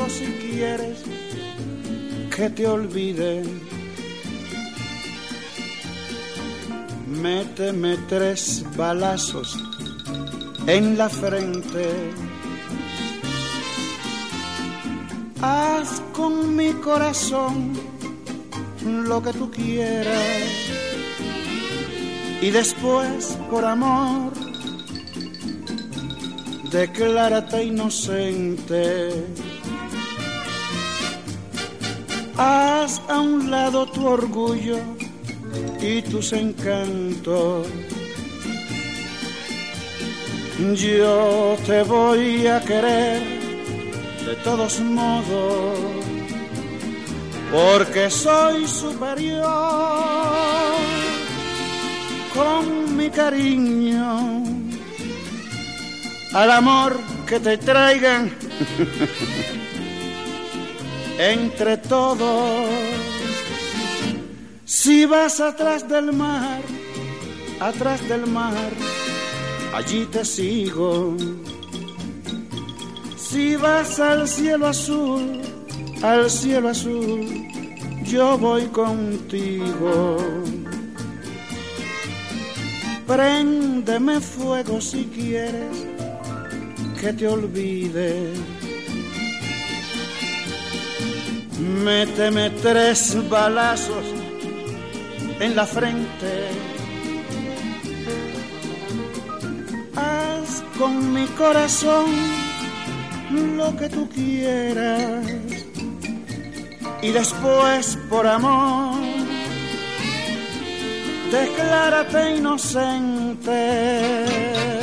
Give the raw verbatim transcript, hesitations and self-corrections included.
fuego si quieres que te olvide. Méteme tres balazos en la frente. Haz con mi corazón lo que tú quieras y después, por amor, declárate inocente. Haz a un lado tu orgullo y tus encantos. Yo te voy a querer de todos modos, porque soy superior con mi cariño al amor que te traigan entre todos. Si vas atrás del mar, atrás del mar, allí te sigo. Si vas al cielo azul, al cielo azul, yo voy contigo. Préndeme fuego si quieres que te olvide. Méteme tres balazos en la frente. Haz con mi corazón lo que tú quieras y después, por amor, declárate inocente.